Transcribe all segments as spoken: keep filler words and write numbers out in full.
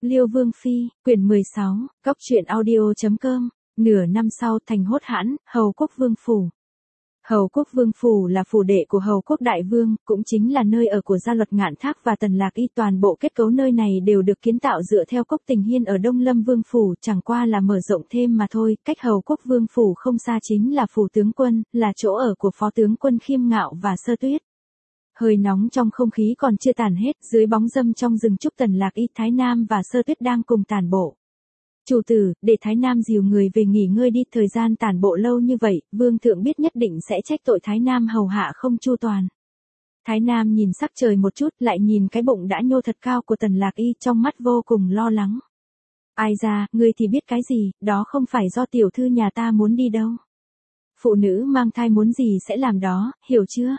Liêu Vương Phi, quyển mười sáu, Cóc truyện audio chấm com, nửa năm sau thành hốt hãn, Hầu Quốc Vương Phủ. Hầu Quốc Vương Phủ là phủ đệ của Hầu Quốc Đại Vương, cũng chính là nơi ở của Gia Luật Ngạn Thác và Tần Lạc Y. Toàn bộ kết cấu nơi này đều được kiến tạo dựa theo Cốc Tình Hiên ở Đông Lâm Vương Phủ, chẳng qua là mở rộng thêm mà thôi. Cách Hầu Quốc Vương Phủ không xa chính là phủ tướng quân, là chỗ ở của Phó tướng quân Khiêm Ngạo và Sơ Tuyết. Hơi nóng trong không khí còn chưa tàn hết, dưới bóng râm trong rừng trúc Tần Lạc Y, Thái Nam và Sơ Tuyết đang cùng tản bộ. Chủ tử, để Thái Nam dìu người về nghỉ ngơi đi, thời gian tản bộ lâu như vậy, Vương thượng biết nhất định sẽ trách tội Thái Nam hầu hạ không chu toàn. Thái Nam nhìn sắc trời một chút, lại nhìn cái bụng đã nhô thật cao của Tần Lạc Y, trong mắt vô cùng lo lắng. Ai ra, ngươi thì biết cái gì, đó không phải do tiểu thư nhà ta muốn đi đâu. Phụ nữ mang thai muốn gì sẽ làm đó, hiểu chưa?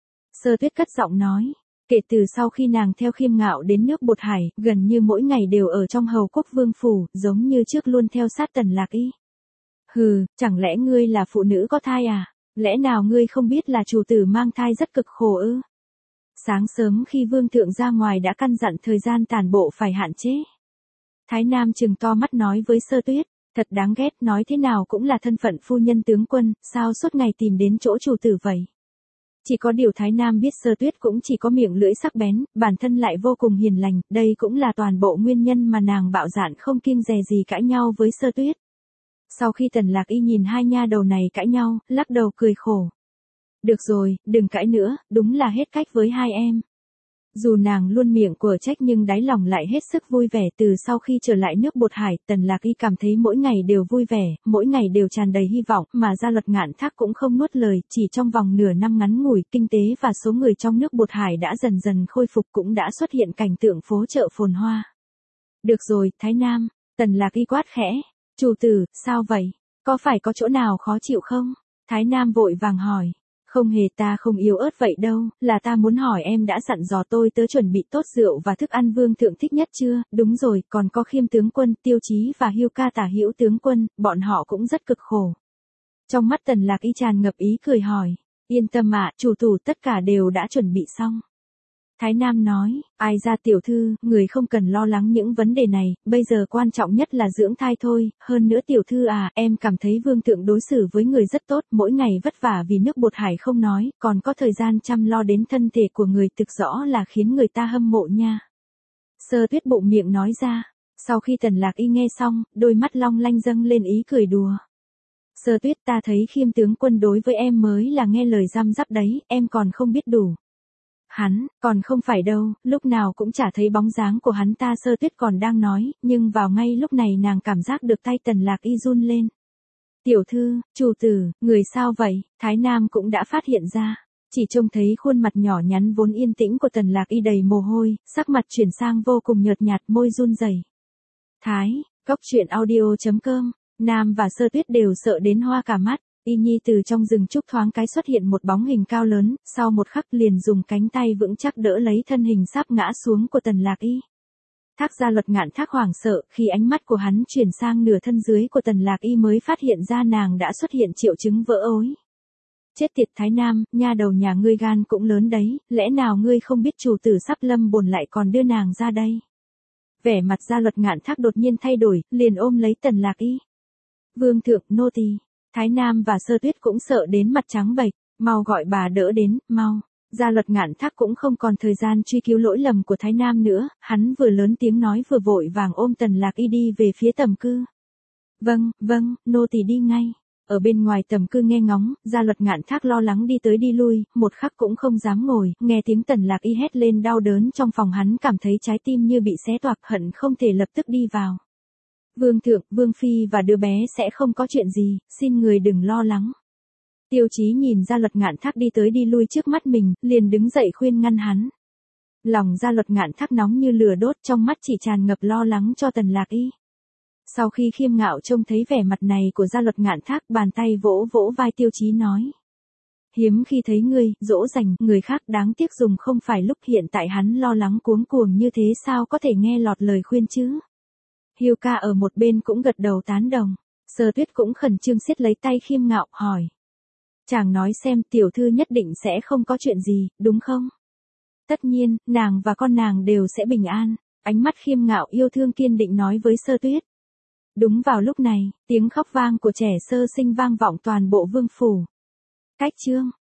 Sơ Tuyết cất giọng nói. Kể từ sau khi nàng theo Khiêm Ngạo đến nước Bột Hải, gần như mỗi ngày đều ở trong Hầu Quốc Vương Phủ, giống như trước luôn theo sát Tần Lạc Y. Hừ, chẳng lẽ ngươi là phụ nữ có thai à? Lẽ nào ngươi không biết là chủ tử mang thai rất cực khổ ư? Sáng sớm khi Vương thượng ra ngoài đã căn dặn thời gian tản bộ phải hạn chế. Thái Nam trừng to mắt nói với Sơ Tuyết, thật đáng ghét, nói thế nào cũng là thân phận phu nhân tướng quân, sao suốt ngày tìm đến chỗ chủ tử vậy? Chỉ có điều Thái Nam biết Sơ Tuyết cũng chỉ có miệng lưỡi sắc bén, bản thân lại vô cùng hiền lành, đây cũng là toàn bộ nguyên nhân mà nàng bạo dạn không kiêng dè gì cãi nhau với Sơ Tuyết. Sau khi Tần Lạc Y nhìn hai nha đầu này cãi nhau, lắc đầu cười khổ. Được rồi, đừng cãi nữa, đúng là hết cách với hai em. Dù nàng luôn miệng của trách nhưng đáy lòng lại hết sức vui vẻ. Từ sau khi trở lại nước Bột Hải, Tần Lạc Y cảm thấy mỗi ngày đều vui vẻ, mỗi ngày đều tràn đầy hy vọng, mà Gia Luật Ngạn Thác cũng không nuốt lời. Chỉ trong vòng nửa năm ngắn ngủi, kinh tế và số người trong nước Bột Hải đã dần dần khôi phục, cũng đã xuất hiện cảnh tượng phố chợ phồn hoa. Được rồi, Thái Nam, Tần Lạc Y quát khẽ. Chủ tử, sao vậy? Có phải có chỗ nào khó chịu không? Thái Nam vội vàng hỏi. Không hề, ta không yếu ớt vậy đâu, là ta muốn hỏi em đã dặn dò tôi tớ chuẩn bị tốt rượu và thức ăn Vương thượng thích nhất chưa? Đúng rồi, còn có Khiêm tướng quân, Tiêu Chí và Hưu Ca Tả Hữu tướng quân, bọn họ cũng rất cực khổ. Trong mắt Tần Lạc Y tràn ngập ý cười hỏi. Yên tâm ạ, chủ tử tất cả đều đã chuẩn bị xong. Thái Nam nói, ai ra tiểu thư, người không cần lo lắng những vấn đề này, bây giờ quan trọng nhất là dưỡng thai thôi, hơn nữa tiểu thư à, em cảm thấy Vương thượng đối xử với người rất tốt, mỗi ngày vất vả vì nước Bột Hải không nói, còn có thời gian chăm lo đến thân thể của người, thực rõ là khiến người ta hâm mộ nha. Sơ Tuyết bụng miệng nói ra, sau khi Tần Lạc Y nghe xong, đôi mắt long lanh dâng lên ý cười đùa. Sơ Tuyết, ta thấy Khiêm tướng quân đối với em mới là nghe lời răm rắp đấy, em còn không biết đủ. Hắn, còn không phải đâu, lúc nào cũng chả thấy bóng dáng của hắn ta. Sơ Tuyết còn đang nói, nhưng vào ngay lúc này nàng cảm giác được tay Tần Lạc Y run lên. Tiểu thư, chủ tử, người sao vậy? Thái Nam cũng đã phát hiện ra. Chỉ trông thấy khuôn mặt nhỏ nhắn vốn yên tĩnh của Tần Lạc Y đầy mồ hôi, sắc mặt chuyển sang vô cùng nhợt nhạt, môi run rẩy. Thái, Cóc truyện audio chấm com, Nam và Sơ Tuyết đều sợ đến hoa cả mắt. Y Nhi từ trong rừng trúc thoáng cái xuất hiện một bóng hình cao lớn, sau một khắc liền dùng cánh tay vững chắc đỡ lấy thân hình sắp ngã xuống của Tần Lạc Y. Thác Gia Luật Ngạn Thác hoảng sợ, khi ánh mắt của hắn chuyển sang nửa thân dưới của Tần Lạc Y mới phát hiện ra nàng đã xuất hiện triệu chứng vỡ ối. Chết tiệt Thái Nam, nha đầu nhà ngươi gan cũng lớn đấy, lẽ nào ngươi không biết chủ tử sắp lâm bồn lại còn đưa nàng ra đây? Vẻ mặt Gia Luật Ngạn Thác đột nhiên thay đổi, liền ôm lấy Tần Lạc Y. Vương thượng, nô tỳ. Thái Nam và Sơ Tuyết cũng sợ đến mặt trắng bệch, mau gọi bà đỡ đến, mau. Gia Luật Ngạn Thác cũng không còn thời gian truy cứu lỗi lầm của Thái Nam nữa, hắn vừa lớn tiếng nói vừa vội vàng ôm Tần Lạc Y đi về phía tầm cư. Vâng, vâng, nô tỳ đi ngay. Ở bên ngoài tầm cư nghe ngóng, Gia Luật Ngạn Thác lo lắng đi tới đi lui, một khắc cũng không dám ngồi, nghe tiếng Tần Lạc Y hét lên đau đớn trong phòng, hắn cảm thấy trái tim như bị xé toạc, hận không thể lập tức đi vào. Vương thượng, Vương Phi và đứa bé sẽ không có chuyện gì, xin người đừng lo lắng. Tiêu Chí nhìn Gia Luật Ngạn Thác đi tới đi lui trước mắt mình, liền đứng dậy khuyên ngăn hắn. Lòng Gia Luật Ngạn Thác nóng như lửa đốt, trong mắt chỉ tràn ngập lo lắng cho Tần Lạc Y. Sau khi Khiêm Ngạo trông thấy vẻ mặt này của Gia Luật Ngạn Thác, bàn tay vỗ vỗ vai Tiêu Chí nói. Hiếm khi thấy ngươi, dỗ dành, người khác đáng tiếc dùng không phải lúc, hiện tại hắn lo lắng cuống cuồng như thế sao có thể nghe lọt lời khuyên chứ. Hiêu Ca ở một bên cũng gật đầu tán đồng. Sơ Tuyết cũng khẩn trương siết lấy tay Khiêm Ngạo, hỏi. Chàng nói xem, tiểu thư nhất định sẽ không có chuyện gì, đúng không? Tất nhiên, nàng và con nàng đều sẽ bình an. ánh mắt khiêm ngạo yêu thương kiên định nói với Sơ Tuyết. Đúng vào lúc này, tiếng khóc vang của trẻ sơ sinh vang vọng toàn bộ vương phủ. Cách chương